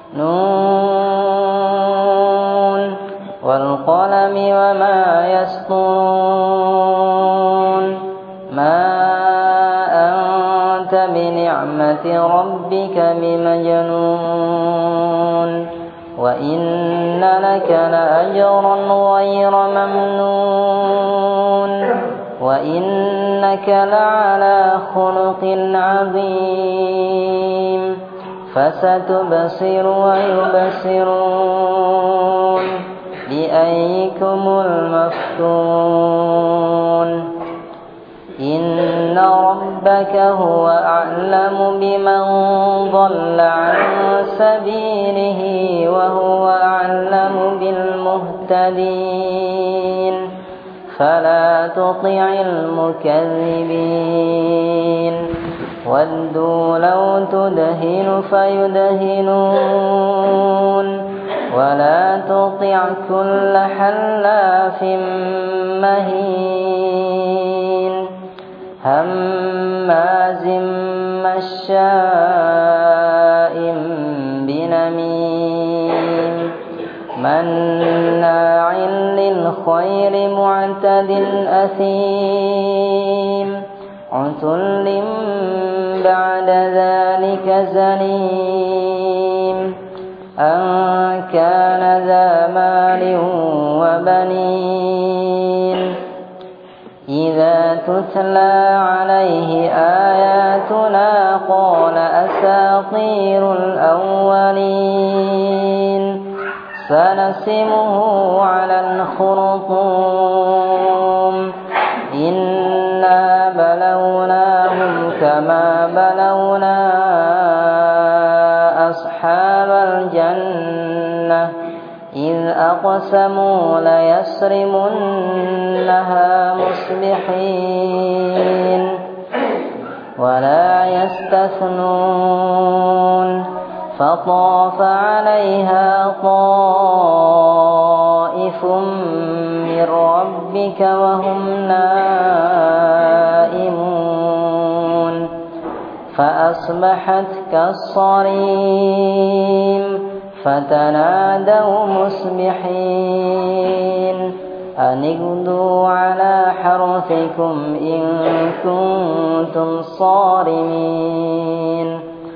نون والقلم وما يسطرون ما أنت بنعمة ربك بمجنون وإن لك لأجرا غير ممنون وإنك لعلى خلق عظيم فستبصر ويبصرون بأيكم المفتون إن ربك هو أعلم بمن ضل عن سبيله وهو أعلم بالمهتدين فلا تطع المكذبين ودوا لو تدهن فيدهنون ولا تطع كل حلاف مهين هماز مشاء بنميم مناع للخير معتد أثيم عتل بعد ذلك زنيم أن كان ذا مال وبنين إذا تتلى عليه آياتنا قال أساطير الأولين سنسمه على الخرطوم إنا بلوناهم كما بلونا أصحاب الجنة إذ أقسموا ليصرمنها مصبحين ولا يستثنون فطاف عليها طائف من ربك وهم نائمون فأصبحت كالصريم فتنادوا مصبحين أن اغدوا على حرثكم إن كنتم صارمين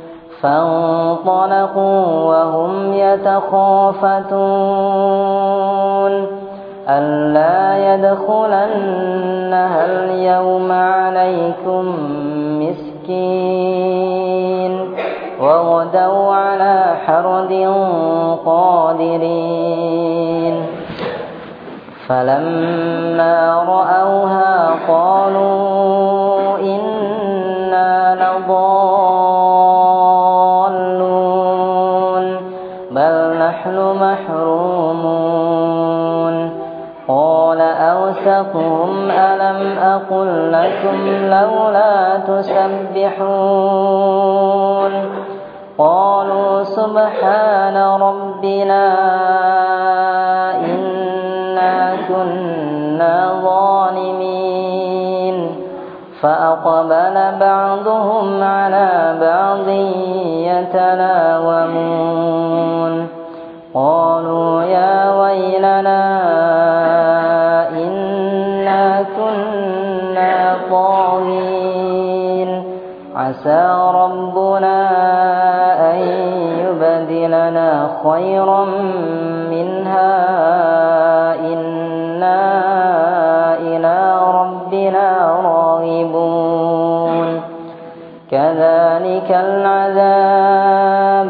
فانطلقوا وهم يتخافتون ألا يدخلنها اليوم عليكم مسكين وغدوا على حرد قادرين فلما رأوها قالوا إنا لضالون بل نحن محرومون قال أوسطهم ألم أقل لكم لولا تسبحون قالوا سبحان ربنا إنا كنا ظالمين فأقبل بعضهم على بعض يتلاومون قالوا يا ويلنا إنا كنا طاغين عسى ربنا أن يبدلنا خيرا منها إنا إلى ربنا راغبون كذلك العذاب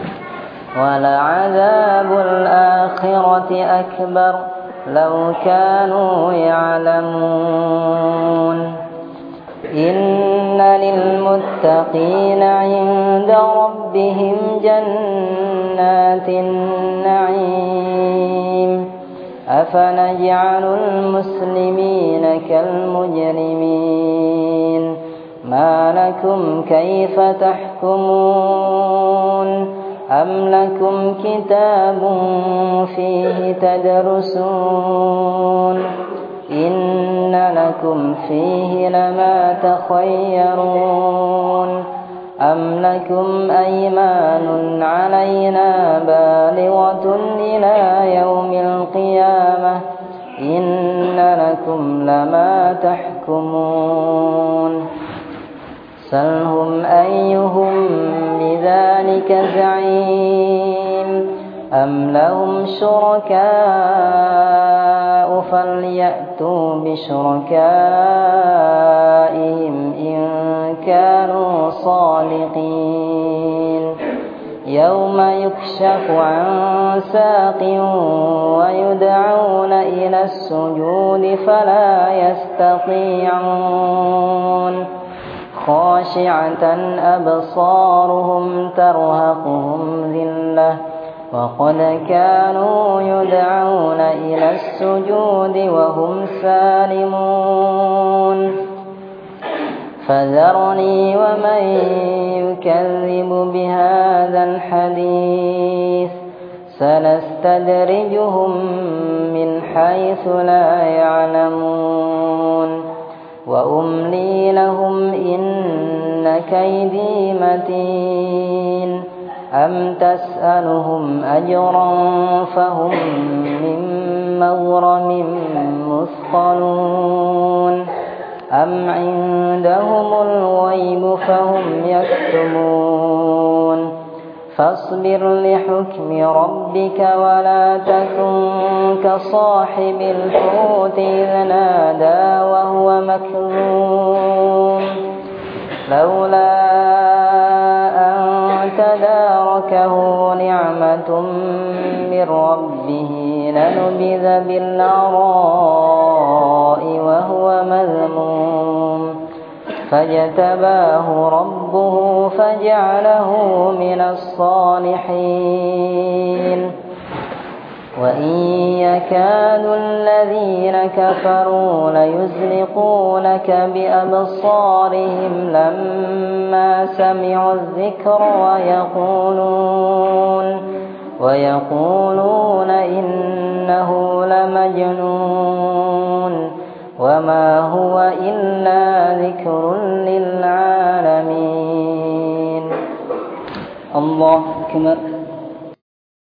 ولعذاب الآخرة أكبر لو كانوا يعلمون إن للمتقين عند ربهم جنات النعيم أفنجعل المسلمين كالمجرمين ما لكم كيف تحكمون أم لكم كتاب فيه تدرسون إن لكم فيه لما تخيرون أم لكم أيمان علينا نظرة إلى يوم القيامة إن لكم لما تحكمون سلهم أيهم بذلك زعيم أم لهم شركاء فليأتوا بشركائهم إن كانوا صادقين يوم يكشف عن ساق ويدعون إلى السجود فلا يستطيعون خاشعة أبصارهم ترهقهم ذلة وقد كانوا يدعون إلى السجود وهم سالمون فذرني ومن يكذب بهذا الحديث سنستدرجهم من حيث لا يعلمون وأملي لهم إن كيدي متين أم تسألهم أجرا فهم من مغرم مثقلون أم عندهم الغيب فهم يكتبون فاصبر لحكم ربك ولا تكن كصاحب الحوت إذ نادى وهو مكظوم لولا أن تداركه نعمة من ربه لنبذ بالعراء وهو مذموم فاجتباه ربه فجعله من الصالحين وإن يكاد الذين كفروا ليزلقونك بأبصارهم لما سمعوا الذكر ويقولون إنه لمجنون وما هو إلا ذكر للعالمين الله أكبر